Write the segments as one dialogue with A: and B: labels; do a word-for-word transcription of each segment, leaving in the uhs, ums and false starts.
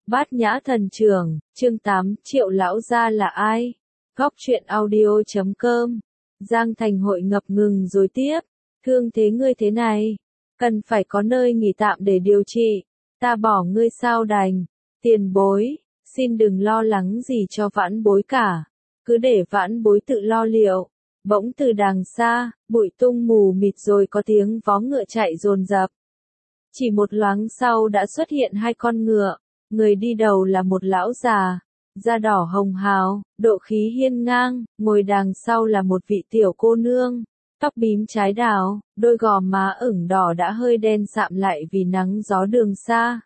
A: Bát Nhã Thần Trưởng, chương tám, Triệu lão gia là ai? Góc truyện audio chấm com. Giang Thành Hội ngập ngừng rồi tiếp, thương thế ngươi thế này, cần phải có nơi nghỉ tạm để điều trị, ta bỏ ngươi sao đành. Tiền bối, xin đừng lo lắng gì cho vãn bối cả, cứ để vãn bối tự lo liệu. Bỗng từ đàng xa, bụi tung mù mịt rồi có tiếng vó ngựa chạy dồn dập. Chỉ một loáng sau đã xuất hiện hai con ngựa, người đi đầu là một lão già, da đỏ hồng hào, độ khí hiên ngang, ngồi đằng sau là một vị tiểu cô nương, tóc bím trái đào, đôi gò má ửng đỏ đã hơi đen sạm lại vì nắng gió đường xa.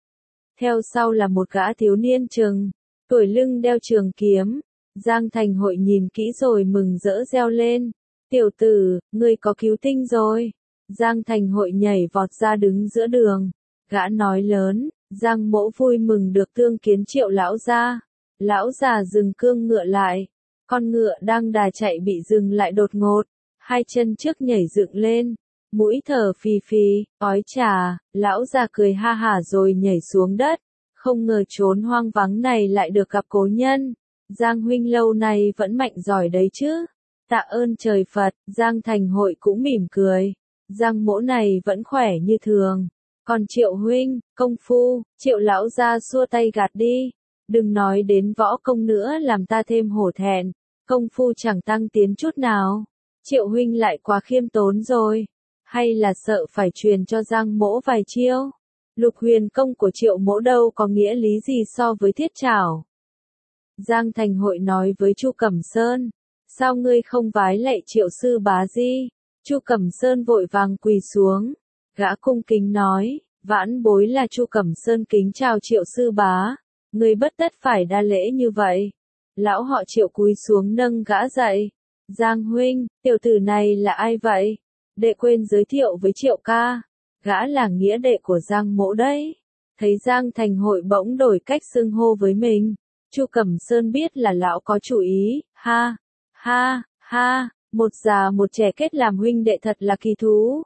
A: Theo sau là một gã thiếu niên chừng tuổi lưng đeo trường kiếm. Giang Thành Hội nhìn kỹ rồi mừng rỡ reo lên, tiểu tử, ngươi có cứu tinh rồi. Giang Thành Hội nhảy vọt ra đứng giữa đường, gã nói lớn, Giang mỗ vui mừng được tương kiến Triệu lão gia. Lão già dừng cương ngựa lại, con ngựa đang đà chạy bị dừng lại đột ngột, hai chân trước nhảy dựng lên, mũi thở phì phì, ói trà, lão già cười ha hả rồi nhảy xuống đất, không ngờ chốn hoang vắng này lại được gặp cố nhân. Giang huynh lâu nay vẫn mạnh giỏi đấy chứ. Tạ ơn trời Phật, Giang Thành Hội cũng mỉm cười. Giang mỗ này vẫn khỏe như thường. Còn Triệu huynh, công phu, Triệu lão gia xua tay gạt đi. Đừng nói đến võ công nữa làm ta thêm hổ thẹn. Công phu chẳng tăng tiến chút nào. Triệu huynh lại quá khiêm tốn rồi. Hay là sợ phải truyền cho Giang mỗ vài chiêu. Lục huyền công của Triệu mỗ đâu có nghĩa lý gì so với thiết trảo. Giang Thành Hội nói với Chu Cẩm Sơn, sao ngươi không vái lạy Triệu sư bá gì? Chu Cẩm Sơn vội vàng quỳ xuống, gã cung kính nói, vãn bối là Chu Cẩm Sơn kính chào Triệu sư bá, ngươi bất tất phải đa lễ như vậy. Lão họ Triệu cúi xuống nâng gã dậy, Giang huynh, tiểu tử này là ai vậy? Đệ quên giới thiệu với Triệu ca, gã là nghĩa đệ của Giang mỗ đấy. Thấy Giang Thành Hội bỗng đổi cách xưng hô với mình, Chu Cẩm Sơn biết là lão có chủ ý, ha, ha, ha, một già một trẻ kết làm huynh đệ thật là kỳ thú.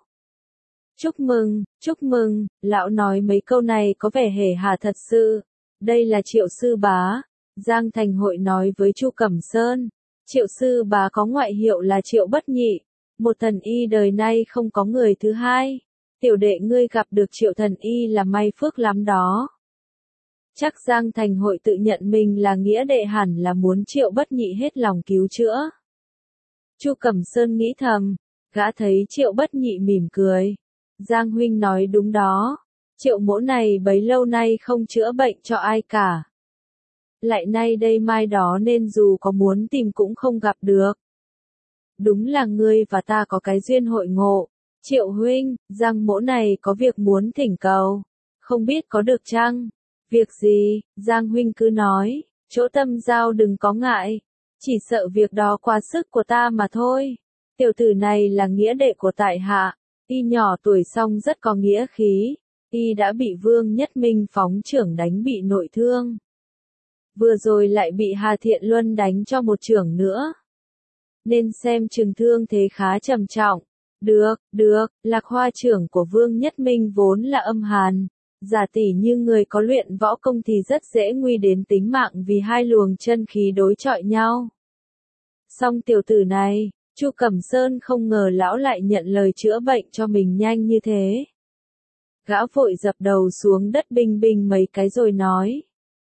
A: Chúc mừng, chúc mừng, lão nói mấy câu này có vẻ hề hà thật sự. Đây là Triệu sư bá, Giang Thành Hội nói với Chu Cẩm Sơn. Triệu sư bá có ngoại hiệu là Triệu Bất Nhị, một thần y đời nay không có người thứ hai. Tiểu đệ ngươi gặp được Triệu thần y là may phước lắm đó. Chắc Giang Thành Hội tự nhận mình là nghĩa đệ hẳn là muốn Triệu Bất Nhị hết lòng cứu chữa. Chu Cẩm Sơn nghĩ thầm, gã thấy Triệu Bất Nhị mỉm cười. Giang huynh nói đúng đó, Triệu mỗ này bấy lâu nay không chữa bệnh cho ai cả. Lại nay đây mai đó nên dù có muốn tìm cũng không gặp được. Đúng là ngươi và ta có cái duyên hội ngộ. Triệu huynh, Giang mỗ này có việc muốn thỉnh cầu, không biết có được chăng? Việc gì, Giang huynh cứ nói, chỗ tâm giao đừng có ngại, chỉ sợ việc đó quá sức của ta mà thôi. Tiểu tử này là nghĩa đệ của tại hạ, y nhỏ tuổi song rất có nghĩa khí, y đã bị Vương Nhất Minh phóng chưởng đánh bị nội thương. Vừa rồi lại bị Hà Thiện Luân đánh cho một chưởng nữa. Nên xem chừng thương thế khá trầm trọng. Được, được, Lạc Hoa chưởng của Vương Nhất Minh vốn là âm hàn. Giả tỷ như người có luyện võ công thì rất dễ nguy đến tính mạng vì hai luồng chân khí đối chọi nhau. Song tiểu tử này, Chu Cẩm Sơn không ngờ lão lại nhận lời chữa bệnh cho mình nhanh như thế. Gã vội dập đầu xuống đất binh binh mấy cái rồi nói.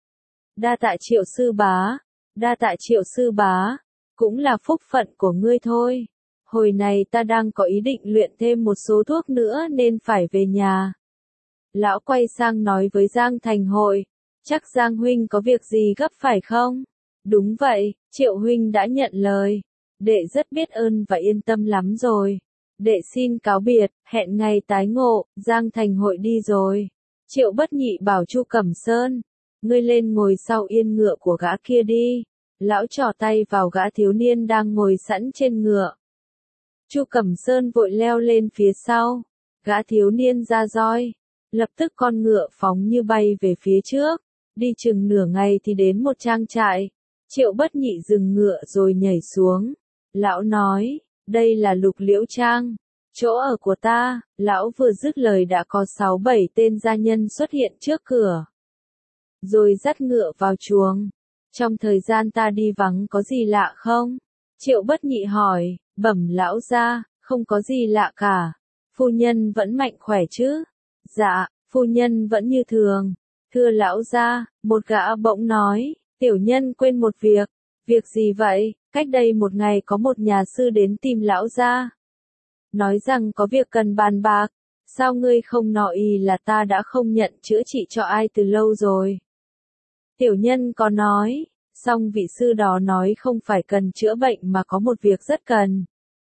A: Đa tạ Triệu sư bá, đa tạ Triệu sư bá, cũng là phúc phận của ngươi thôi. Hồi này ta đang có ý định luyện thêm một số thuốc nữa nên phải về nhà. Lão quay sang nói với Giang Thành Hội, chắc Giang huynh có việc gì gấp phải không? Đúng vậy, Triệu huynh đã nhận lời. Đệ rất biết ơn và yên tâm lắm rồi. Đệ xin cáo biệt, hẹn ngày tái ngộ. Giang Thành Hội đi rồi. Triệu Bất Nhị bảo Chu Cẩm Sơn, ngươi lên ngồi sau yên ngựa của gã kia đi. Lão trỏ tay vào gã thiếu niên đang ngồi sẵn trên ngựa. Chu Cẩm Sơn vội leo lên phía sau. Gã thiếu niên ra roi. Lập tức con ngựa phóng như bay về phía trước, đi chừng nửa ngày thì đến một trang trại. Triệu Bất Nhị dừng ngựa rồi nhảy xuống. Lão nói, đây là Lục Liễu Trang, chỗ ở của ta. Lão vừa dứt lời đã có sáu bảy tên gia nhân xuất hiện trước cửa. rồi dắt ngựa vào chuồng. Trong thời gian ta đi vắng có gì lạ không? Triệu Bất Nhị hỏi, bẩm lão gia, không có gì lạ cả. Phu nhân vẫn mạnh khỏe chứ? Dạ, phu nhân vẫn như thường. Thưa lão gia, một gã bỗng nói, tiểu nhân quên một việc. Việc gì vậy? Cách đây một ngày có một nhà sư đến tìm lão gia. Nói rằng có việc cần bàn bạc. Sao ngươi không nói y là ta đã không nhận chữa trị cho ai từ lâu rồi? Tiểu nhân có nói, song vị sư đó nói không phải cần chữa bệnh mà có một việc rất cần.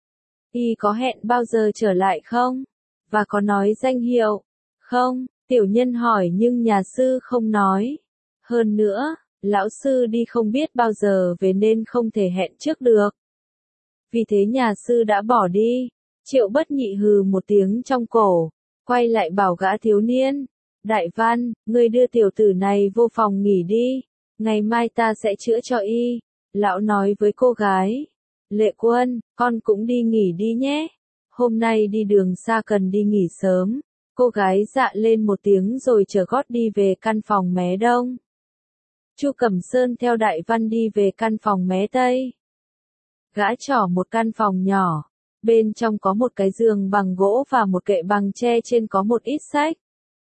A: Y có hẹn bao giờ trở lại không? Và có nói danh hiệu? Không, tiểu nhân hỏi nhưng nhà sư không nói. Hơn nữa, lão sư đi không biết bao giờ về nên không thể hẹn trước được. Vì thế nhà sư đã bỏ đi. Triệu Bất Nhị hừ một tiếng trong cổ, quay lại bảo gã thiếu niên. Đại Văn, ngươi đưa tiểu tử này vô phòng nghỉ đi. Ngày mai ta sẽ chữa cho y. Lão nói với cô gái. Lệ Quân, con cũng đi nghỉ đi nhé. Hôm nay đi đường xa cần đi nghỉ sớm. Cô gái dạ lên một tiếng rồi chở gót đi về căn phòng mé đông. Chu Cẩm Sơn theo Đại Văn đi về căn phòng mé tây. Gã trỏ một căn phòng nhỏ. Bên trong có một cái giường bằng gỗ và một kệ bằng tre trên có một ít sách.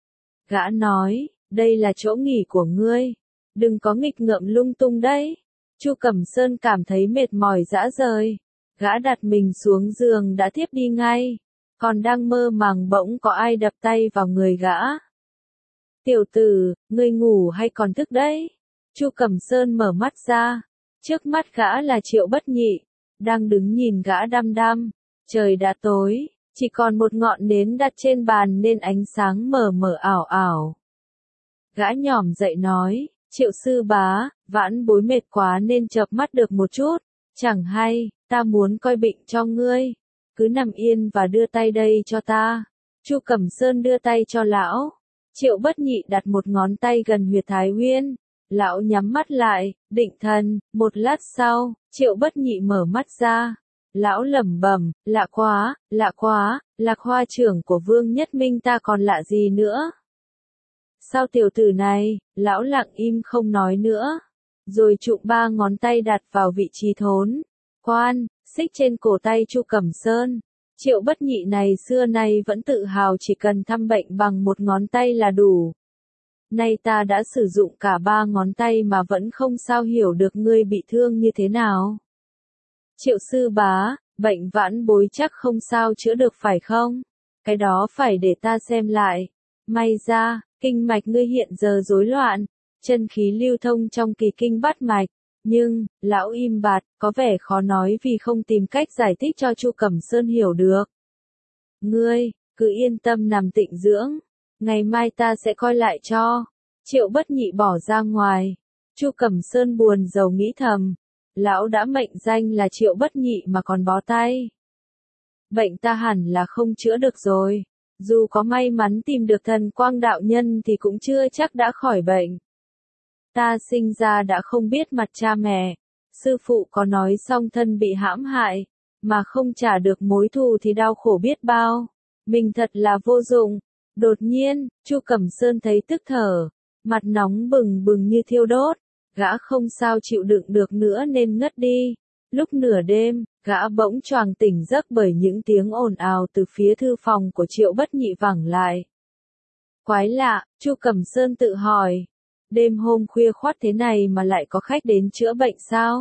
A: Gã nói, đây là chỗ nghỉ của ngươi. Đừng có nghịch ngợm lung tung đấy. Chu Cẩm Sơn cảm thấy mệt mỏi rã rời. Gã đặt mình xuống giường đã thiếp đi ngay. Còn đang mơ màng bỗng có ai đập tay vào người gã. Tiểu tử, ngươi ngủ hay còn thức đấy? Chu Cẩm Sơn mở mắt ra. Trước mắt gã là Triệu Bất Nhị. Đang đứng nhìn gã đăm đăm. Trời đã tối, chỉ còn một ngọn nến đặt trên bàn nên ánh sáng mờ mờ ảo ảo. Gã nhỏm dậy nói, Triệu sư bá, vãn bối mệt quá nên chợp mắt được một chút. Chẳng hay, ta muốn coi bệnh cho ngươi. Cứ nằm yên và đưa tay đây cho ta. Chu Cẩm Sơn đưa tay cho lão. Triệu Bất Nhị đặt một ngón tay gần huyệt thái huyên. Lão nhắm mắt lại, định thần. Một lát sau, Triệu Bất Nhị mở mắt ra. Lão lẩm bẩm, lạ quá, lạ quá, Lạc Hoa trưởng của Vương Nhất Minh ta còn lạ gì nữa? Sao tiểu tử này? Lão lặng im không nói nữa. Rồi trụm ba ngón tay đặt vào vị trí thốn. Quan, xích trên cổ tay Chu Cẩm Sơn. Triệu Bất Nhị này xưa nay vẫn tự hào chỉ cần thăm bệnh bằng một ngón tay là đủ. Nay ta đã sử dụng cả ba ngón tay mà vẫn không sao hiểu được ngươi bị thương như thế nào. Triệu sư bá, bệnh vãn bối chắc không sao chữa được phải không? Cái đó phải để ta xem lại. May ra, kinh mạch ngươi hiện giờ rối loạn, chân khí lưu thông trong kỳ kinh bát mạch. Nhưng, lão im bặt, có vẻ khó nói vì không tìm cách giải thích cho Chu Cẩm Sơn hiểu được. Ngươi, cứ yên tâm nằm tịnh dưỡng. Ngày mai ta sẽ coi lại cho. Triệu Bất Nhị bỏ ra ngoài. Chu Cẩm Sơn buồn rầu nghĩ thầm. Lão đã mệnh danh là Triệu Bất Nhị mà còn bó tay. Bệnh ta hẳn là không chữa được rồi. Dù có may mắn tìm được Thần Quang đạo nhân thì cũng chưa chắc đã khỏi bệnh. Ta sinh ra đã không biết mặt cha mẹ. Sư phụ có nói song thân bị hãm hại, mà không trả được mối thù thì đau khổ biết bao. Mình thật là vô dụng. Đột nhiên, Chu Cẩm Sơn thấy tức thở. Mặt nóng bừng bừng như thiêu đốt. Gã không sao chịu đựng được nữa nên ngất đi. Lúc nửa đêm, gã bỗng choàng tỉnh giấc bởi những tiếng ồn ào từ phía thư phòng của Triệu Bất Nhị vẳng lại. Quái lạ, Chu Cẩm Sơn tự hỏi. Đêm hôm khuya khoắt thế này mà lại có khách đến chữa bệnh sao?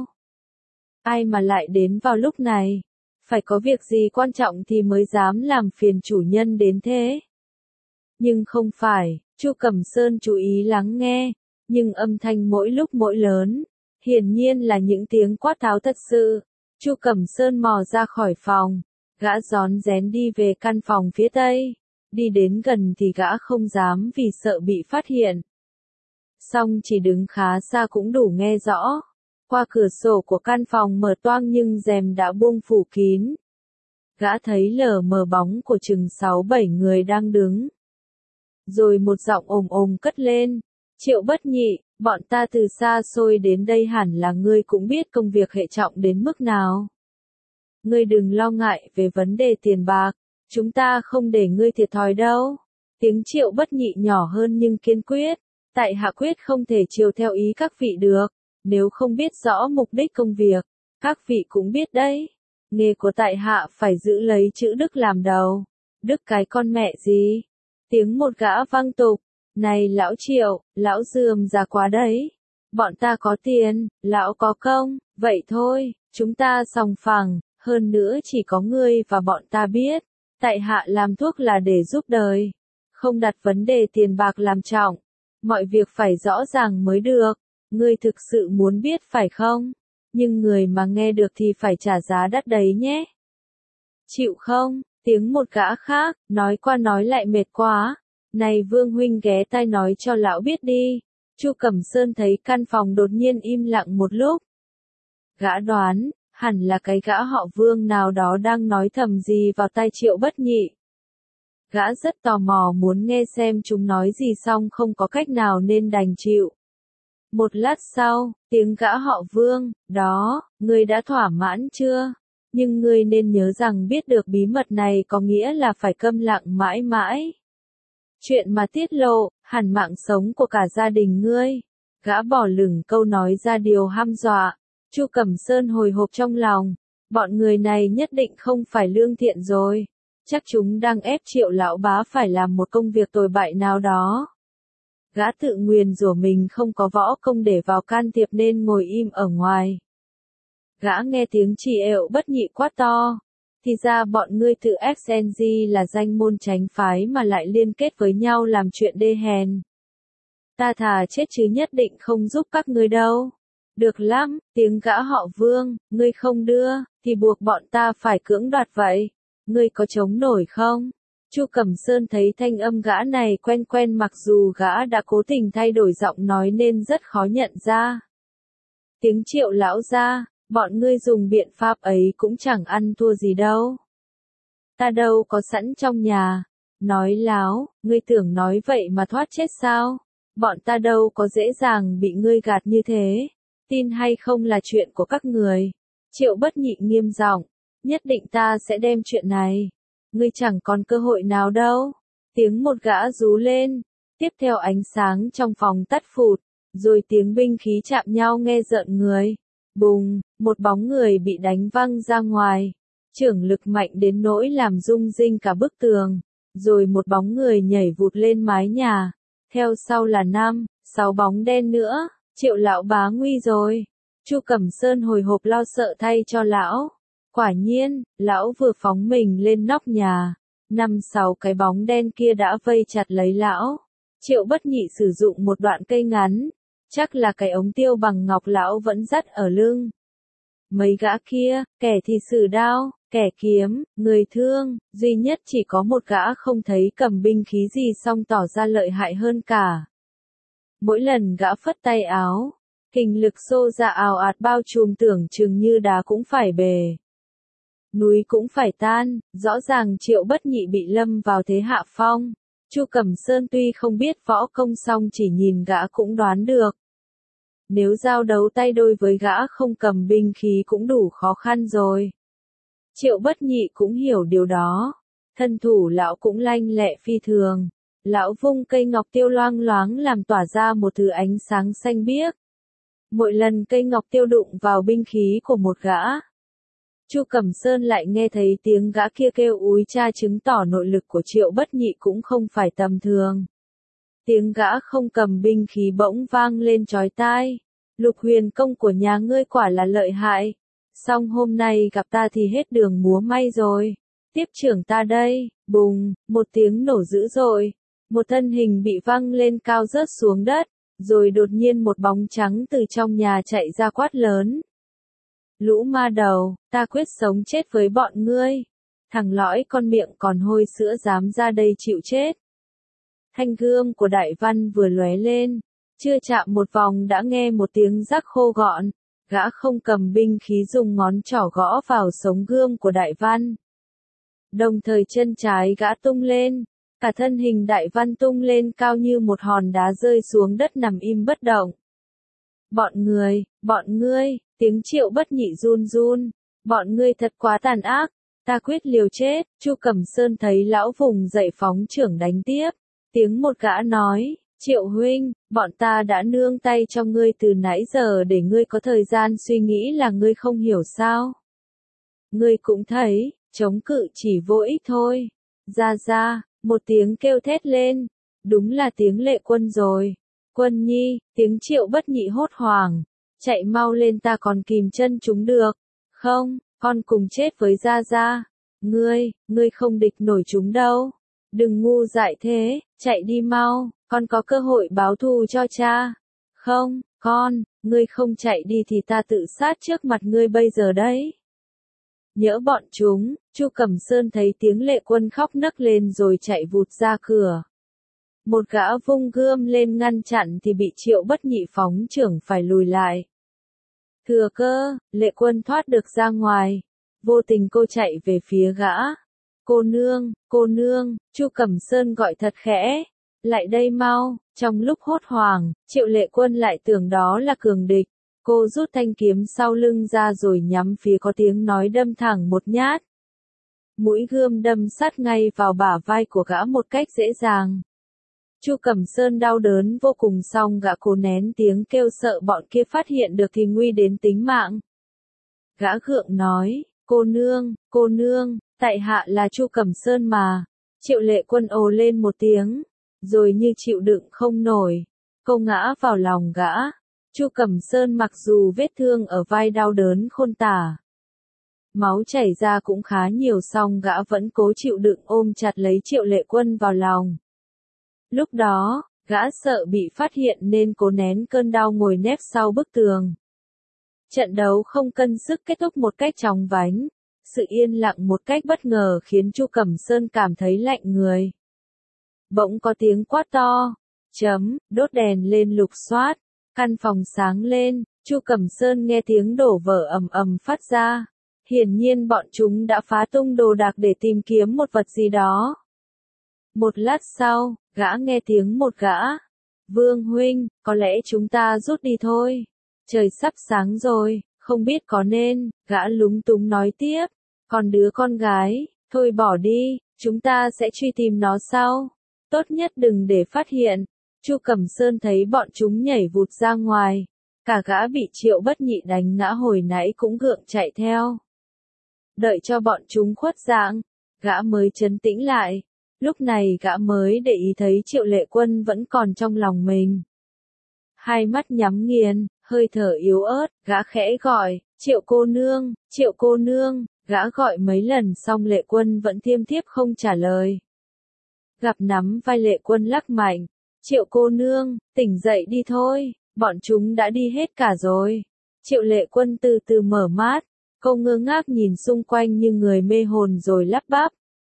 A: Ai mà lại đến vào lúc này? Phải có việc gì quan trọng thì mới dám làm phiền chủ nhân đến thế. Nhưng không phải, Chu Cẩm Sơn chú ý lắng nghe. Nhưng âm thanh mỗi lúc mỗi lớn, hiển nhiên là những tiếng quát tháo thật sự. Chu Cẩm Sơn mò ra khỏi phòng, gã rón rén đi về căn phòng phía tây. Đi đến gần thì gã không dám vì sợ bị phát hiện. Song chỉ đứng khá xa cũng đủ nghe rõ. Qua cửa sổ của căn phòng mở toang nhưng rèm đã buông phủ kín. Gã thấy lờ mờ bóng của chừng sáu bảy người đang đứng. Rồi một giọng ồm ồm cất lên. Triệu Bất Nhị, bọn ta từ xa xôi đến đây hẳn là ngươi cũng biết công việc hệ trọng đến mức nào. Ngươi đừng lo ngại về vấn đề tiền bạc, chúng ta không để ngươi thiệt thòi đâu. Tiếng Triệu Bất Nhị nhỏ hơn nhưng kiên quyết. Tại hạ quyết không thể chiều theo ý các vị được, nếu không biết rõ mục đích công việc, các vị cũng biết đấy. Nghề của tại hạ phải giữ lấy chữ đức làm đầu. Đức cái con mẹ gì? Tiếng một gã vang tục. Này lão Triệu, lão dườm già quá đấy. Bọn ta có tiền, lão có công, vậy thôi, chúng ta sòng phẳng, hơn nữa chỉ có ngươi và bọn ta biết. Tại hạ làm thuốc là để giúp đời, không đặt vấn đề tiền bạc làm trọng. Mọi việc phải rõ ràng mới được, ngươi thực sự muốn biết phải không? Nhưng người mà nghe được thì phải trả giá đắt đấy nhé. Chịu không? Tiếng một gã khác, nói qua nói lại mệt quá. Này Vương huynh ghé tai nói cho lão biết đi. Chu Cẩm Sơn thấy căn phòng đột nhiên im lặng một lúc. Gã đoán, hẳn là cái gã họ Vương nào đó đang nói thầm gì vào tai Triệu Bất Nhị. Gã rất tò mò muốn nghe xem chúng nói gì xong không có cách nào nên đành chịu. Một lát sau, tiếng gã họ Vương, đó, ngươi đã thỏa mãn chưa? Nhưng ngươi nên nhớ rằng biết được bí mật này có nghĩa là phải câm lặng mãi mãi. Chuyện mà tiết lộ, hẳn mạng sống của cả gia đình ngươi. Gã bỏ lửng câu nói ra điều hăm dọa. Chu Cẩm Sơn hồi hộp trong lòng. Bọn người này nhất định không phải lương thiện rồi. Chắc chúng đang ép Triệu lão bá phải làm một công việc tồi bại nào đó. Gã tự nguyền rủa mình không có võ công để vào can thiệp nên ngồi im ở ngoài. Gã nghe tiếng Chỉ Ệu Bất Nhị quát to. Thì ra bọn ngươi tự ép en giê là danh môn tránh phái mà lại liên kết với nhau làm chuyện đê hèn. Ta thà chết chứ nhất định không giúp các ngươi đâu. Được lắm, tiếng gã họ Vương, ngươi không đưa, thì buộc bọn ta phải cưỡng đoạt vậy. Ngươi có chống nổi không? Chu Cẩm Sơn thấy thanh âm gã này quen quen mặc dù gã đã cố tình thay đổi giọng nói nên rất khó nhận ra. Tiếng Triệu lão ra, bọn ngươi dùng biện pháp ấy cũng chẳng ăn thua gì đâu. Ta đâu có sẵn trong nhà. Nói láo, ngươi tưởng nói vậy mà thoát chết sao? Bọn ta đâu có dễ dàng bị ngươi gạt như thế. Tin hay không là chuyện của các người. Triệu Bất Nhị nghiêm giọng, nhất định ta sẽ đem chuyện này. Ngươi chẳng còn cơ hội nào đâu. Tiếng một gã rú lên. Tiếp theo ánh sáng trong phòng tắt phụt. Rồi tiếng binh khí chạm nhau nghe rợn người. Bùng, một bóng người bị đánh văng ra ngoài. Chưởng lực mạnh đến nỗi làm rung rinh cả bức tường. Rồi một bóng người nhảy vụt lên mái nhà. Theo sau là năm, sáu bóng đen nữa. Triệu lão bá nguy rồi. Chu Cẩm Sơn hồi hộp lo sợ thay cho lão. Quả nhiên, lão vừa phóng mình lên nóc nhà. Năm sáu cái bóng đen kia đã vây chặt lấy lão. Triệu Bất Nhị sử dụng một đoạn cây ngắn. Chắc là cái ống tiêu bằng ngọc lão vẫn dắt ở lưng. Mấy gã kia, kẻ thì sử đao, kẻ kiếm, người thương, duy nhất chỉ có một gã không thấy cầm binh khí gì song tỏ ra lợi hại hơn cả. Mỗi lần gã phất tay áo, hình lực xô ra ào ạt bao trùm tưởng chừng như đá cũng phải bề. Núi cũng phải tan, rõ ràng Triệu Bất Nhị bị lâm vào thế hạ phong. Chu Cẩm Sơn tuy không biết võ công song chỉ nhìn gã cũng đoán được. Nếu giao đấu tay đôi với gã không cầm binh khí cũng đủ khó khăn rồi. Triệu Bất Nhị cũng hiểu điều đó. Thân thủ lão cũng lanh lẹ phi thường. Lão vung cây ngọc tiêu loang loáng làm tỏa ra một thứ ánh sáng xanh biếc. Mỗi lần cây ngọc tiêu đụng vào binh khí của một gã, Chu Cẩm Sơn lại nghe thấy tiếng gã kia kêu úi cha chứng tỏ nội lực của Triệu Bất Nhị cũng không phải tầm thường. Tiếng gã không cầm binh khí bỗng vang lên chói tai. Lục huyền công của nhà ngươi quả là lợi hại. Song hôm nay gặp ta thì hết đường múa may rồi. Tiếp trưởng ta đây, bùng, một tiếng nổ dữ dội. Một thân hình bị văng lên cao rớt xuống đất. Rồi đột nhiên một bóng trắng từ trong nhà chạy ra quát lớn. Lũ ma đầu, ta quyết sống chết với bọn ngươi. Thằng lõi con miệng còn hôi sữa dám ra đây chịu chết. Thanh gươm của Đại Văn vừa lóe lên, chưa chạm một vòng đã nghe một tiếng rắc khô gọn, gã không cầm binh khí dùng ngón trỏ gõ vào sống gươm của Đại Văn. Đồng thời chân trái gã tung lên, cả thân hình Đại Văn tung lên cao như một hòn đá rơi xuống đất nằm im bất động. Bọn người, bọn ngươi, tiếng Triệu Bất Nhị run run, bọn ngươi thật quá tàn ác, ta quyết liều chết. Chu Cẩm Sơn thấy lão vùng dậy phóng trưởng đánh tiếp, tiếng một gã nói, Triệu huynh, bọn ta đã nương tay cho ngươi từ nãy giờ để ngươi có thời gian suy nghĩ là ngươi không hiểu sao. Ngươi cũng thấy, chống cự chỉ vô ích thôi. Ra ra, một tiếng kêu thét lên. Đúng là tiếng Lệ Quân rồi. Quân nhi, tiếng Triệu Bất Nhị hốt hoảng. Chạy mau lên, ta còn kìm chân chúng được. Không, con cùng chết với Gia Gia. Ngươi, ngươi không địch nổi chúng đâu. Đừng ngu dại thế, chạy đi mau, con có cơ hội báo thù cho cha. Không, con, ngươi không chạy đi thì ta tự sát trước mặt ngươi bây giờ đấy. Nhỡ bọn chúng, Chu Cẩm Sơn thấy tiếng Lệ Quân khóc nấc lên rồi chạy vụt ra cửa. Một gã vung gươm lên ngăn chặn thì bị Triệu Bất Nhị phóng trưởng phải lùi lại. Thừa cơ, Lệ Quân thoát được ra ngoài. Vô tình cô chạy về phía gã. Cô nương, cô nương, Chu Cẩm Sơn gọi thật khẽ. Lại đây mau, trong lúc hốt hoảng, Triệu Lệ Quân lại tưởng đó là cường địch. Cô rút thanh kiếm sau lưng ra rồi nhắm phía có tiếng nói đâm thẳng một nhát. Mũi gươm đâm sát ngay vào bả vai của gã một cách dễ dàng. Chu Cẩm Sơn đau đớn vô cùng, song gã cố nén tiếng kêu sợ bọn kia phát hiện được thì nguy đến tính mạng. Gã gượng nói, cô nương, cô nương, tại hạ là Chu Cẩm Sơn mà. Triệu Lệ Quân ồ lên một tiếng, rồi như chịu đựng không nổi, cô ngã vào lòng gã. Chu Cẩm Sơn mặc dù vết thương ở vai đau đớn khôn tả, máu chảy ra cũng khá nhiều, song gã vẫn cố chịu đựng ôm chặt lấy Triệu Lệ Quân vào lòng. Lúc đó, gã sợ bị phát hiện nên cố nén cơn đau ngồi nép sau bức tường. Trận đấu không cân sức kết thúc một cách chóng vánh. Sự yên lặng một cách bất ngờ khiến Chu Cẩm Sơn cảm thấy lạnh người. Bỗng có tiếng quát to, chấm, đốt đèn lên lục soát, căn phòng sáng lên, Chu Cẩm Sơn nghe tiếng đổ vỡ ầm ầm phát ra. Hiển nhiên bọn chúng đã phá tung đồ đạc để tìm kiếm một vật gì đó. Một lát sau, gã nghe tiếng một gã. Vương huynh, có lẽ chúng ta rút đi thôi. Trời sắp sáng rồi, không biết có nên, gã lúng túng nói tiếp. Còn đứa con gái, thôi bỏ đi, chúng ta sẽ truy tìm nó sau. Tốt nhất đừng để phát hiện. Chu Cẩm Sơn thấy bọn chúng nhảy vụt ra ngoài. Cả gã bị Triệu Bất Nhị đánh ngã hồi nãy cũng gượng chạy theo. Đợi cho bọn chúng khuất dạng, gã mới trấn tĩnh lại. Lúc này gã mới để ý thấy Triệu Lệ Quân vẫn còn trong lòng mình. Hai mắt nhắm nghiền, hơi thở yếu ớt, gã khẽ gọi, Triệu cô nương, Triệu cô nương, gã gọi mấy lần xong Lệ Quân vẫn thiêm thiếp không trả lời. Gặp nắm vai Lệ Quân lắc mạnh, Triệu cô nương, tỉnh dậy đi thôi, bọn chúng đã đi hết cả rồi. Triệu Lệ Quân từ từ mở mắt, cô ngơ ngác nhìn xung quanh như người mê hồn rồi lắp bắp.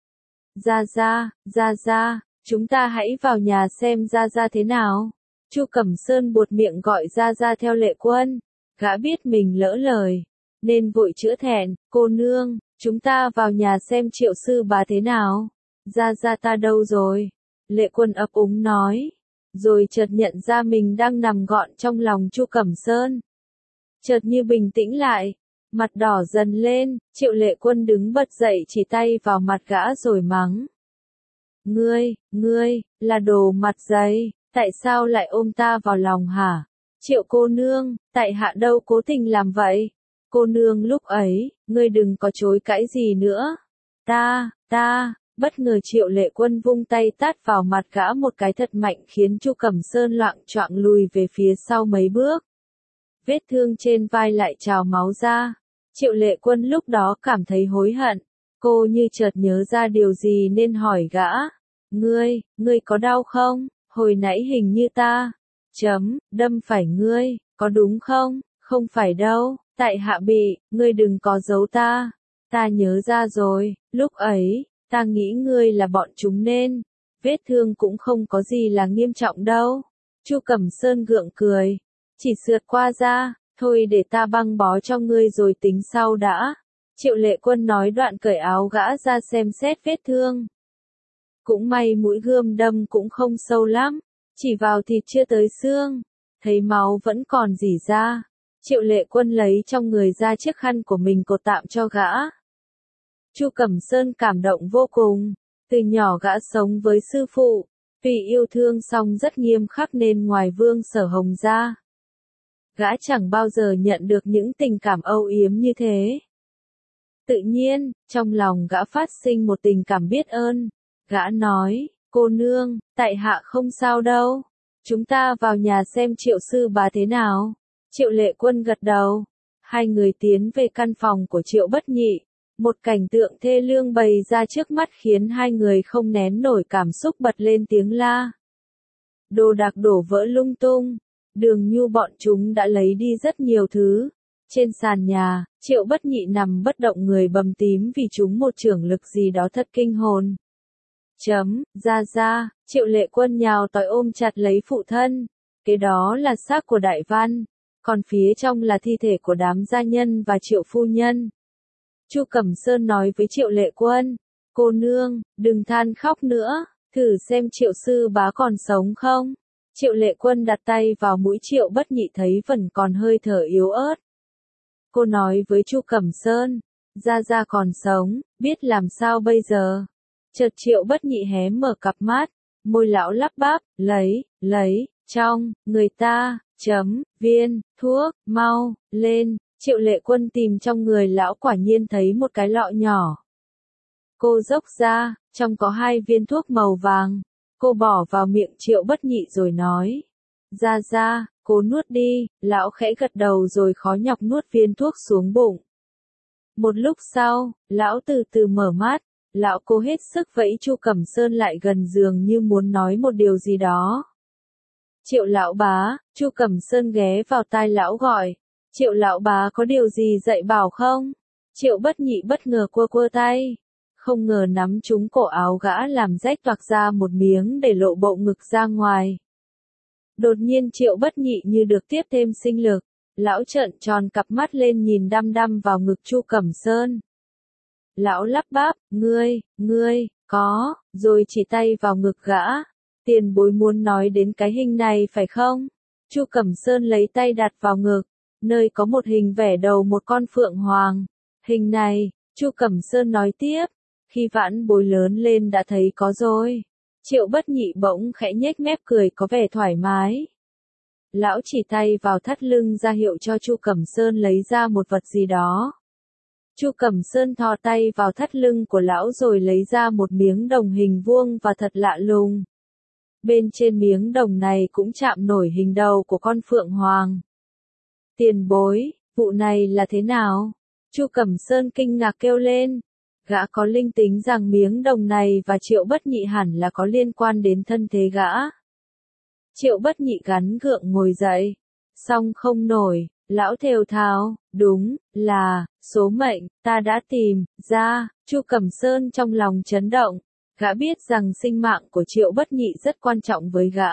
A: Gia Gia, Gia Gia, chúng ta hãy vào nhà xem Gia Gia thế nào. Chu Cẩm Sơn buột miệng gọi Gia Gia theo Lệ Quân. Gã biết mình lỡ lời, nên vội chữa thẹn, cô nương, chúng ta vào nhà xem Triệu sư bà thế nào. Gia Gia ta đâu rồi? Lệ Quân ấp úng nói, rồi chợt nhận ra mình đang nằm gọn trong lòng Chu Cẩm Sơn. Chợt như bình tĩnh lại, mặt đỏ dần lên, Triệu Lệ Quân đứng bật dậy chỉ tay vào mặt gã rồi mắng. Ngươi, ngươi, là đồ mặt dày, tại sao lại ôm ta vào lòng hả? Triệu cô nương, tại hạ đâu cố tình làm vậy. Cô nương lúc ấy, ngươi đừng có chối cãi gì nữa. Ta, ta, bất ngờ Triệu Lệ Quân vung tay tát vào mặt gã một cái thật mạnh khiến Chu Cẩm Sơn loạng choạng lùi về phía sau mấy bước. Vết thương trên vai lại trào máu ra. Triệu Lệ Quân lúc đó cảm thấy hối hận. Cô như chợt nhớ ra điều gì nên hỏi gã. Ngươi, ngươi có đau không? Hồi nãy hình như ta, chấm, đâm phải ngươi, có đúng không? Không phải đâu, tại hạ bị, ngươi đừng có giấu ta. Ta nhớ ra rồi, lúc ấy, ta nghĩ ngươi là bọn chúng nên, vết thương cũng không có gì là nghiêm trọng đâu. Chu Cẩm Sơn gượng cười, chỉ sượt qua da, thôi để ta băng bó cho ngươi rồi tính sau đã. Triệu Lệ Quân nói đoạn cởi áo gã ra xem xét vết thương. Cũng may mũi gươm đâm cũng không sâu lắm, chỉ vào thịt chưa tới xương, thấy máu vẫn còn rỉ ra. Triệu Lệ Quân lấy trong người ra chiếc khăn của mình cột tạm cho gã. Chu Cẩm Sơn cảm động vô cùng, từ nhỏ gã sống với sư phụ, Vì yêu thương song rất nghiêm khắc nên ngoài Vương Sở Hồng ra, gã chẳng bao giờ nhận được những tình cảm âu yếm như thế. Tự nhiên, trong lòng gã phát sinh một tình cảm biết ơn. Gã nói, cô nương, tại hạ không sao đâu. Chúng ta vào nhà xem Triệu sư bá thế nào. Triệu Lệ Quân gật đầu. Hai người tiến về căn phòng của Triệu Bất Nhị. Một cảnh tượng thê lương bày ra trước mắt khiến hai người không nén nổi cảm xúc bật lên tiếng la. Đồ đạc đổ vỡ lung tung. Đường Nhu bọn chúng đã lấy đi rất nhiều thứ. Trên sàn nhà, Triệu Bất Nhị nằm bất động người bầm tím vì chúng một chưởng lực gì đó thật kinh hồn. Chấm, ra ra, Triệu Lệ Quân nhào tỏi ôm chặt lấy phụ thân. Cái đó là xác của Đại Văn, còn phía trong là thi thể của đám gia nhân và Triệu phu nhân. Chu Cẩm Sơn nói với Triệu Lệ Quân, cô nương, đừng than khóc nữa, thử xem Triệu sư bá còn sống không. Triệu Lệ Quân đặt tay vào mũi Triệu Bất Nhị thấy vẫn còn hơi thở yếu ớt. Cô nói với Chu Cẩm Sơn, gia gia còn sống, biết làm sao bây giờ. Chợt Triệu Bất Nhị hé mở cặp mắt, môi lão lắp bắp, lấy, lấy, trong, người ta, chấm, viên, thuốc, mau, lên. Triệu Lệ Quân tìm trong người lão quả nhiên thấy một cái lọ nhỏ. Cô dốc ra, trong có hai viên thuốc màu vàng. Cô bỏ vào miệng Triệu Bất Nhị rồi nói, ra ra, cô nuốt đi. Lão khẽ gật đầu rồi khó nhọc nuốt viên thuốc xuống bụng. Một lúc sau, lão từ từ mở mắt. Lão cố hết sức vẫy Chu Cẩm Sơn lại gần giường như muốn nói một điều gì đó. Triệu lão bá, Chu Cẩm Sơn ghé vào tai lão gọi. Triệu lão bá có điều gì dạy bảo không? Triệu Bất Nhị bất ngờ quơ quơ tay. Không ngờ nắm trúng cổ áo gã làm rách toạc ra một miếng để lộ bộ ngực ra ngoài. Đột nhiên Triệu Bất Nhị như được tiếp thêm sinh lực. Lão trợn tròn cặp mắt lên nhìn đăm đăm vào ngực Chu Cẩm Sơn. Lão lắp bắp, ngươi, ngươi, có, rồi chỉ tay vào ngực gã. Tiền bối muốn nói đến cái hình này phải không? Chu Cẩm Sơn lấy tay đặt vào ngực, nơi có một hình vẽ đầu một con phượng hoàng. Hình này, Chu Cẩm Sơn nói tiếp, khi vãn bối lớn lên đã thấy có rồi. Triệu Bất Nhị bỗng khẽ nhếch mép cười có vẻ thoải mái. Lão chỉ tay vào thắt lưng ra hiệu cho Chu Cẩm Sơn lấy ra một vật gì đó. Chu Cẩm Sơn thò tay vào thắt lưng của lão rồi lấy ra một miếng đồng hình vuông và thật lạ lùng. Bên trên miếng đồng này cũng chạm nổi hình đầu của con phượng hoàng. Tiền bối, vụ này là thế nào? Chu Cẩm Sơn kinh ngạc kêu lên. Gã có linh tính rằng miếng đồng này và Triệu Bất Nhị hẳn là có liên quan đến thân thế gã. Triệu Bất Nhị gắn gượng ngồi dậy. Xong không nổi, lão thều thào, đúng, là, số mệnh, ta đã tìm, ra. Chu Cẩm Sơn trong lòng chấn động. Gã biết rằng sinh mạng của Triệu Bất Nhị rất quan trọng với gã.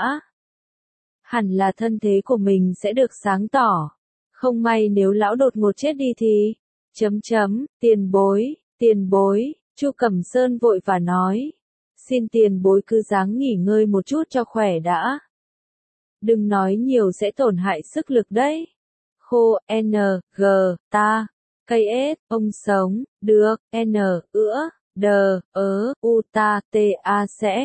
A: Hẳn là thân thế của mình sẽ được sáng tỏ. Không may nếu lão đột ngột chết đi thì... Chấm chấm, tiền bối, tiền bối, Chu Cẩm Sơn vội và nói. Xin tiền bối cứ ráng nghỉ ngơi một chút cho khỏe đã. Đừng nói nhiều sẽ tổn hại sức lực đấy. Khô, N, G, ta, cây S, ông sống, được, N, ữa, D, ớ, U, ta, T, A sẽ.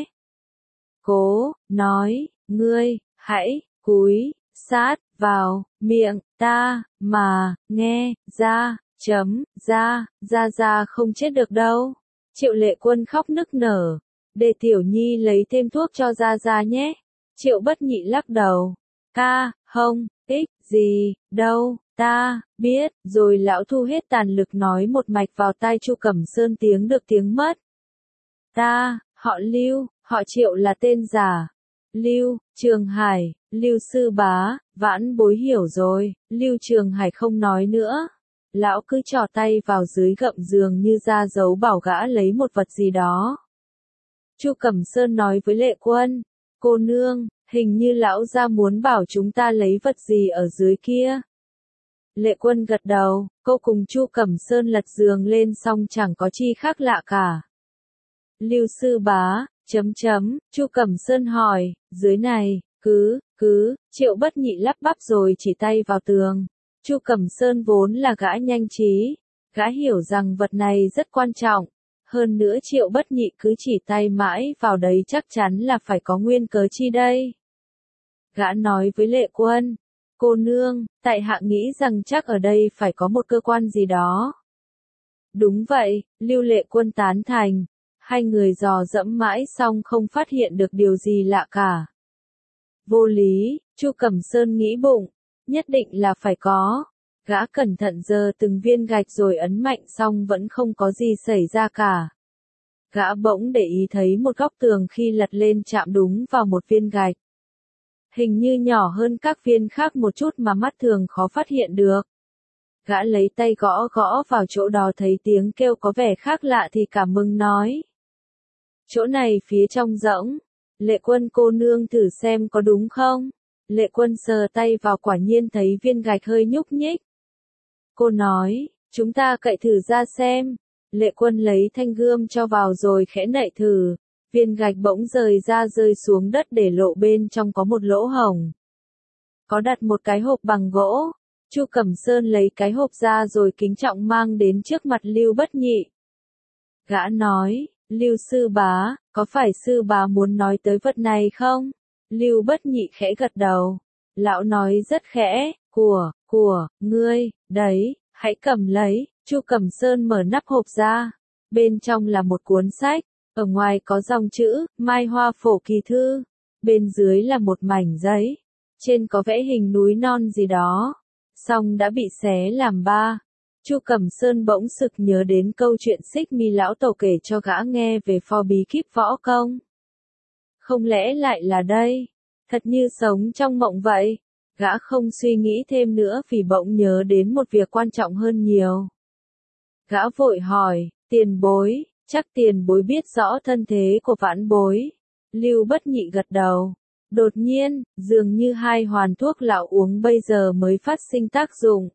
A: Cố, nói, ngươi, hãy, cúi, sát, vào, miệng, ta, mà, nghe, ra, chấm, ra, ra ra không chết được đâu. Triệu Lệ Quân khóc nức nở. Để Tiểu Nhi lấy thêm thuốc cho ra ra nhé. Triệu Bất Nhị lắc đầu. Ca, không, ích, gì, đâu, ta, biết, rồi lão thu hết tàn lực nói một mạch vào tai Chu Cẩm Sơn tiếng được tiếng mất. Ta, họ Lưu, họ Triệu là tên giả. Lưu, Trường Hải, Lưu sư bá, vãn bối hiểu rồi. Lưu Trường Hải không nói nữa. Lão cứ trò tay vào dưới gậm giường như ra dấu bảo gã lấy một vật gì đó. Chu Cẩm Sơn nói với Lệ Quân, cô nương, hình như lão gia muốn bảo chúng ta lấy vật gì ở dưới kia. Lệ Quân gật đầu, cô cùng Chu Cẩm Sơn lật giường lên xong chẳng có chi khác lạ cả. Lưu sư bá, chấm chấm, Chu Cẩm Sơn hỏi, dưới này, cứ, cứ, Triệu Bất Nhị lắp bắp rồi chỉ tay vào tường. Chu Cẩm Sơn vốn là gã nhanh trí, gã hiểu rằng vật này rất quan trọng, Hơn nữa Triệu Bất Nhị cứ chỉ tay mãi vào đấy chắc chắn là phải có nguyên cớ chi đây. Gã nói với Lệ Quân, cô nương, tại hạ nghĩ rằng chắc ở đây phải có một cơ quan gì đó. Đúng vậy, Lưu Lệ Quân tán thành. Hai người dò dẫm mãi xong không phát hiện được điều gì lạ cả. Vô lý, Chu Cẩm Sơn nghĩ bụng, nhất định là phải có. Gã cẩn thận giơ từng viên gạch rồi ấn mạnh xong vẫn không có gì xảy ra cả. Gã bỗng để ý thấy một góc tường khi lật lên chạm đúng vào một viên gạch. Hình như nhỏ hơn các viên khác một chút mà mắt thường khó phát hiện được. Gã lấy tay gõ gõ vào chỗ đó thấy tiếng kêu có vẻ khác lạ thì cảm mừng nói. Chỗ này phía trong rỗng. Lệ Quân cô nương thử xem có đúng không? Lệ Quân sờ tay vào quả nhiên thấy viên gạch hơi nhúc nhích. Cô nói, chúng ta cậy thử ra xem. Lệ Quân lấy thanh gươm cho vào rồi khẽ nạy thử. Viên gạch bỗng rời ra rơi xuống đất để lộ bên trong có một lỗ hổng. Có đặt một cái hộp bằng gỗ. Chu Cẩm Sơn lấy cái hộp ra rồi kính trọng mang đến trước mặt Lưu Bất Nhị. Gã nói, Lưu sư bá, có phải sư bá muốn nói tới vật này không? Lưu Bất Nhị khẽ gật đầu. Lão nói rất khẽ, của, của, ngươi, đấy, hãy cầm lấy. Chu Cẩm Sơn mở nắp hộp ra. Bên trong là một cuốn sách. Ở ngoài có dòng chữ, Mai Hoa Phổ Kỳ Thư. Bên dưới là một mảnh giấy. Trên có vẽ hình núi non gì đó. Xong đã bị xé làm ba. Chu Cẩm Sơn bỗng sực nhớ đến câu chuyện Xích Mi lão tổ kể cho gã nghe về pho bí kíp võ công. Không lẽ lại là đây? Thật như sống trong mộng vậy. Gã không suy nghĩ thêm nữa vì bỗng nhớ đến một việc quan trọng hơn nhiều. Gã vội hỏi, tiền bối, chắc tiền bối biết rõ thân thế của vãn bối. Lưu Bất Nhị gật đầu. Đột nhiên, dường như hai hoàn thuốc lão uống bây giờ mới phát sinh tác dụng.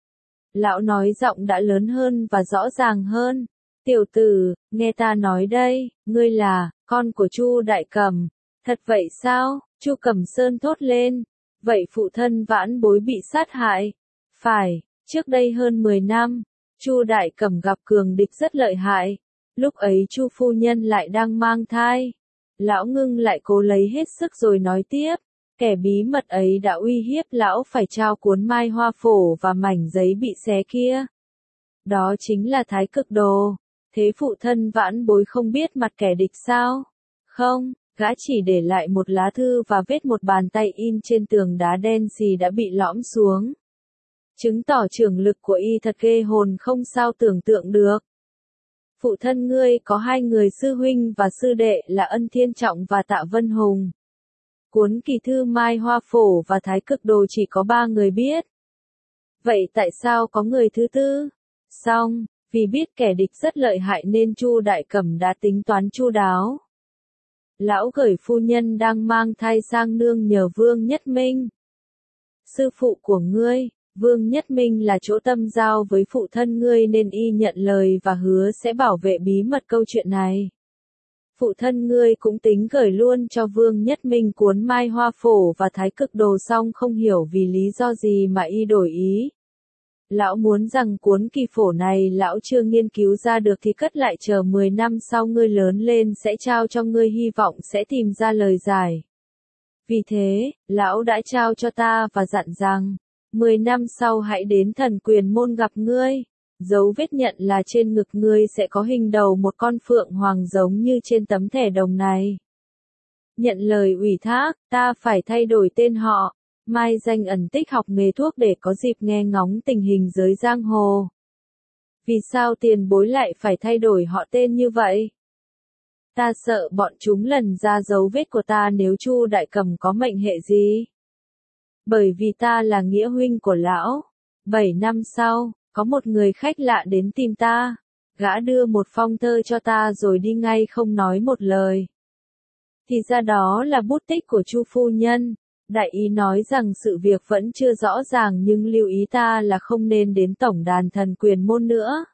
A: Lão nói giọng đã lớn hơn và rõ ràng hơn. Tiểu tử, nghe ta nói đây, ngươi là con của Chu Đại Cẩm. Thật vậy sao? Chu Cẩm Sơn thốt lên. Vậy phụ thân vãn bối bị sát hại? Phải, trước đây hơn mười năm, Chu Đại Cẩm gặp cường địch rất lợi hại. Lúc ấy Chu phu nhân lại đang mang thai. Lão ngưng lại cố lấy hết sức rồi nói tiếp. Kẻ bí mật ấy đã uy hiếp lão phải trao cuốn Mai Hoa Phổ và mảnh giấy bị xé kia. Đó chính là Thái Cực Đồ. Thế phụ thân vãn bối không biết mặt kẻ địch sao? Không, gã chỉ để lại một lá thư và vết một bàn tay in trên tường đá đen xì đã bị lõm xuống. Chứng tỏ trưởng lực của y thật ghê hồn không sao tưởng tượng được. Phụ thân ngươi có hai người sư huynh và sư đệ là Ân Thiên Trọng và Tạ Vân Hùng. Cuốn kỳ thư Mai Hoa Phổ và Thái Cực Đồ chỉ có ba người biết. Vậy tại sao có người thứ tư? Xong, vì biết kẻ địch rất lợi hại nên Chu Đại Cẩm đã tính toán chu đáo. Lão gửi phu nhân đang mang thai sang nương nhờ Vương Nhất Minh. Sư phụ của ngươi, Vương Nhất Minh là chỗ tâm giao với phụ thân ngươi nên y nhận lời và hứa sẽ bảo vệ bí mật câu chuyện này. Phụ thân ngươi cũng tính gửi luôn cho Vương Nhất Minh cuốn Mai Hoa Phổ và Thái Cực Đồ xong không hiểu vì lý do gì mà y đổi ý. Lão muốn rằng cuốn kỳ phổ này lão chưa nghiên cứu ra được thì cất lại chờ mười năm sau ngươi lớn lên sẽ trao cho ngươi hy vọng sẽ tìm ra lời giải. Vì thế, lão đã trao cho ta và dặn rằng, mười năm sau hãy đến Thần Quyền Môn gặp ngươi. Dấu vết nhận là trên ngực ngươi sẽ có hình đầu một con phượng hoàng giống như trên tấm thẻ đồng này. Nhận lời ủy thác, ta phải thay đổi tên họ, mai danh ẩn tích học nghề thuốc để có dịp nghe ngóng tình hình giới giang hồ. Vì sao tiền bối lại phải thay đổi họ tên như vậy? Ta sợ bọn chúng lần ra dấu vết của ta nếu Chu Đại Cẩm có mệnh hệ gì. Bởi vì ta là nghĩa huynh của lão. Bảy năm sau, có một người khách lạ đến tìm ta. Gã đưa một phong thơ cho ta rồi đi ngay không nói một lời. Thì ra đó là bút tích của Chu phu nhân. Đại ý nói rằng sự việc vẫn chưa rõ ràng nhưng lưu ý ta là không nên đến tổng đàn Thần Quyền Môn nữa.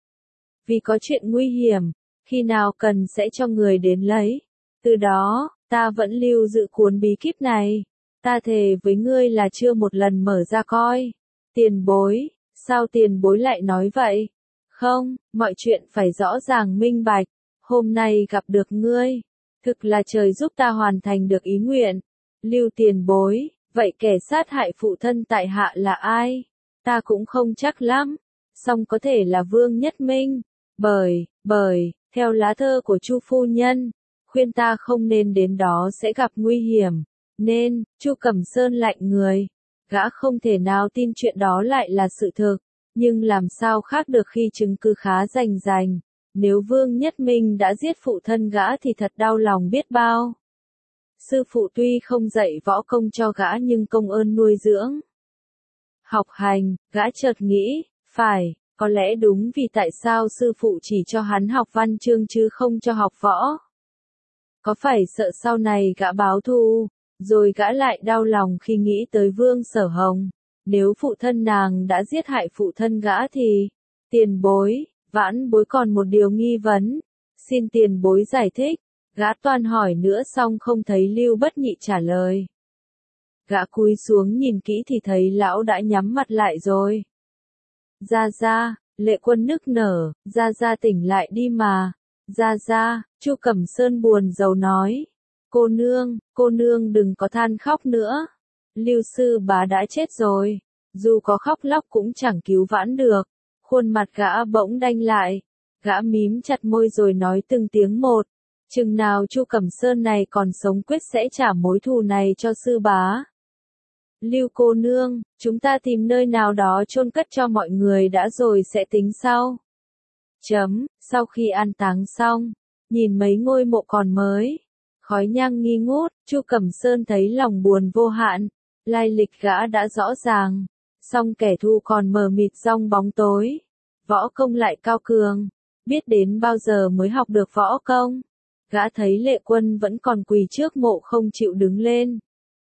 A: Vì có chuyện nguy hiểm, khi nào cần sẽ cho người đến lấy. Từ đó, ta vẫn lưu giữ cuốn bí kíp này. Ta thề với ngươi là chưa một lần mở ra coi. Tiền bối, sao tiền bối lại nói vậy? Không, mọi chuyện phải rõ ràng minh bạch. Hôm nay gặp được ngươi, thực là trời giúp ta hoàn thành được ý nguyện. Lưu tiền bối, vậy kẻ sát hại phụ thân tại hạ là ai? Ta cũng không chắc lắm, song có thể là Vương Nhất Minh. Bởi, bởi, theo lá thơ của Chu phu nhân, khuyên ta không nên đến đó sẽ gặp nguy hiểm. Nên, Chu Cẩm Sơn lạnh người. Gã không thể nào tin chuyện đó lại là sự thực, nhưng làm sao khác được khi chứng cứ khá rành rành. Nếu Vương Nhất Minh đã giết phụ thân gã thì thật đau lòng biết bao. Sư phụ tuy không dạy võ công cho gã nhưng công ơn nuôi dưỡng. Học hành, gã chợt nghĩ, phải, có lẽ đúng vì tại sao sư phụ chỉ cho hắn học văn chương chứ không cho học võ. Có phải sợ sau này gã báo thù, rồi gã lại đau lòng khi nghĩ tới Vương Sở Hồng. Nếu phụ thân nàng đã giết hại phụ thân gã thì, tiền bối, vãn bối còn một điều nghi vấn, xin tiền bối giải thích. Gã toan hỏi nữa xong không thấy Lưu Bất Nhị trả lời. Gã cúi xuống nhìn kỹ thì thấy lão đã nhắm mặt lại rồi. Ra ra, Lệ Quân nức nở, ra ra tỉnh lại đi mà. Ra ra, Chu Cẩm Sơn buồn rầu nói. Cô nương, cô nương đừng có than khóc nữa. Lưu sư bá đã chết rồi, dù có khóc lóc cũng chẳng cứu vãn được. Khuôn mặt gã bỗng đanh lại, gã mím chặt môi rồi nói từng tiếng một. Chừng nào Chu Cẩm Sơn này còn sống quyết sẽ trả mối thù này cho sư bá. Lưu cô nương, chúng ta tìm nơi nào đó chôn cất cho mọi người đã rồi sẽ tính sau. Chấm, sau khi an táng xong, nhìn mấy ngôi mộ còn mới, khói nhang nghi ngút, Chu Cẩm Sơn thấy lòng buồn vô hạn, lai lịch gã đã rõ ràng, song kẻ thù còn mờ mịt trong bóng tối, võ công lại cao cường, biết đến bao giờ mới học được võ công. Gã thấy Lệ Quân vẫn còn quỳ trước mộ không chịu đứng lên.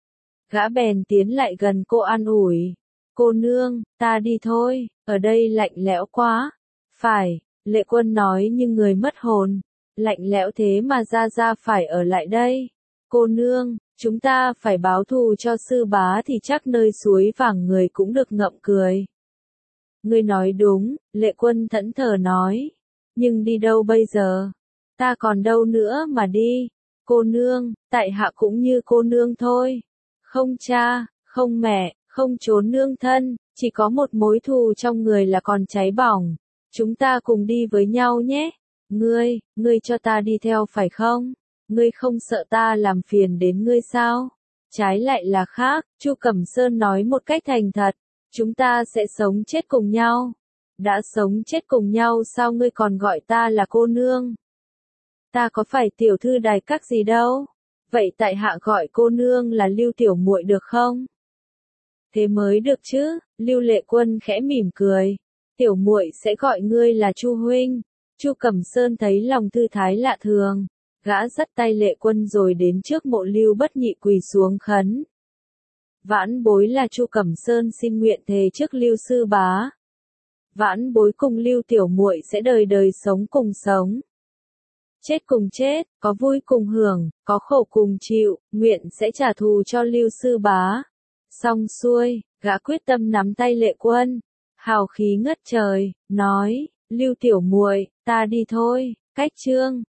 A: Gã bèn tiến lại gần cô an ủi. Cô nương, ta đi thôi, ở đây lạnh lẽo quá. Phải, Lệ Quân nói như người mất hồn. Lạnh lẽo thế mà ra ra phải ở lại đây. Cô nương, chúng ta phải báo thù cho sư bá thì chắc nơi suối vàng người cũng được ngậm cười. Ngươi nói đúng, Lệ Quân thẫn thờ nói. Nhưng đi đâu bây giờ? Ta còn đâu nữa mà đi? Cô nương, tại hạ cũng như cô nương thôi. Không cha, không mẹ, không chốn nương thân, chỉ có một mối thù trong người là còn cháy bỏng. Chúng ta cùng đi với nhau nhé. Ngươi, ngươi cho ta đi theo phải không? Ngươi không sợ ta làm phiền đến ngươi sao? Trái lại là khác, Chu Cẩm Sơn nói một cách thành thật. Chúng ta sẽ sống chết cùng nhau. Đã sống chết cùng nhau sao ngươi còn gọi ta là cô nương? Ta có phải tiểu thư đài các gì đâu. Vậy tại hạ gọi cô nương là Lưu tiểu muội được không? Thế mới được chứ, Lưu Lệ Quân khẽ mỉm cười. Tiểu muội sẽ gọi ngươi là Chu huynh. Chu Cẩm Sơn thấy lòng thư thái lạ thường, gã dắt tay Lệ Quân rồi đến trước mộ Lưu Bất Nhị quỳ xuống khấn. Vãn bối là Chu Cẩm Sơn xin nguyện thề trước Lưu sư bá. Vãn bối cùng Lưu tiểu muội sẽ đời đời sống cùng sống. Chết cùng chết, có vui cùng hưởng, có khổ cùng chịu, nguyện sẽ trả thù cho Lưu sư bá. Xong xuôi, gã quyết tâm nắm tay Lệ Quân, hào khí ngất trời, nói, Lưu tiểu muội, ta đi thôi, cách chương.